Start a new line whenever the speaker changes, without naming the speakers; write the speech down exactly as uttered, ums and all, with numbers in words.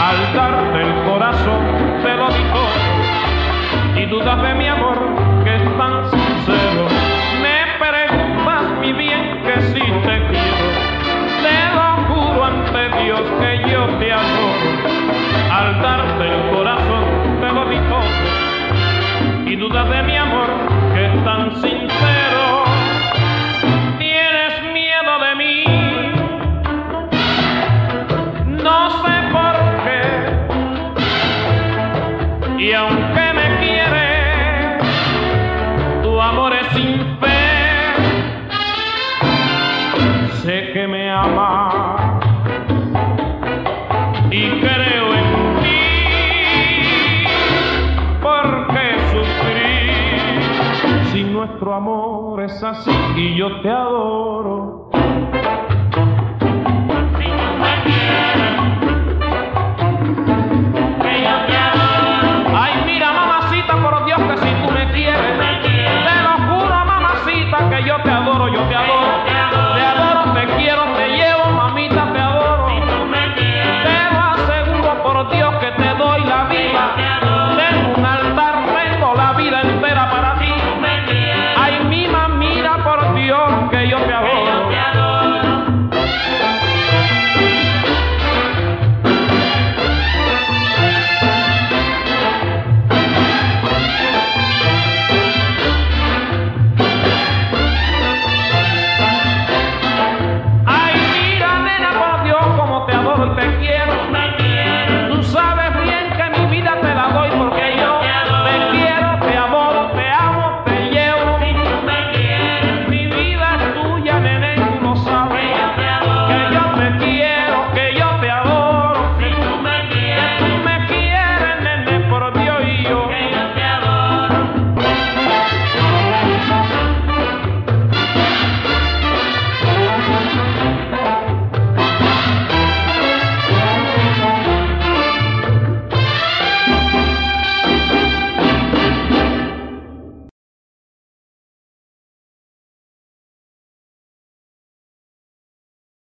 Al darte el corazón te lo di todo y dudas de mi amor que es tan sincero. Me preguntas mi bien que si te quiero, te lo juro ante Dios que yo te adoro. Al darte el corazón te lo di todo y dudas de mi amor que es tan sincero. Tienes miedo de mí, no sé por qué, y aunque me quieres, tu amor es sin fe. Sé que me amas y creo en ti, ¿por qué sufrir si nuestro amor es así y yo te adoro? Por Dios que si tú me quieres, te lo juro, mamacita, que yo te adoro, yo te adoro, te adoro, te quiero, te llevo, mamita, te adoro. Te lo aseguro por Dios que te doy la vida. Tengo un altar, tengo la vida entera para ti. Ay, mi mamita, por Dios que yo te adoro. Me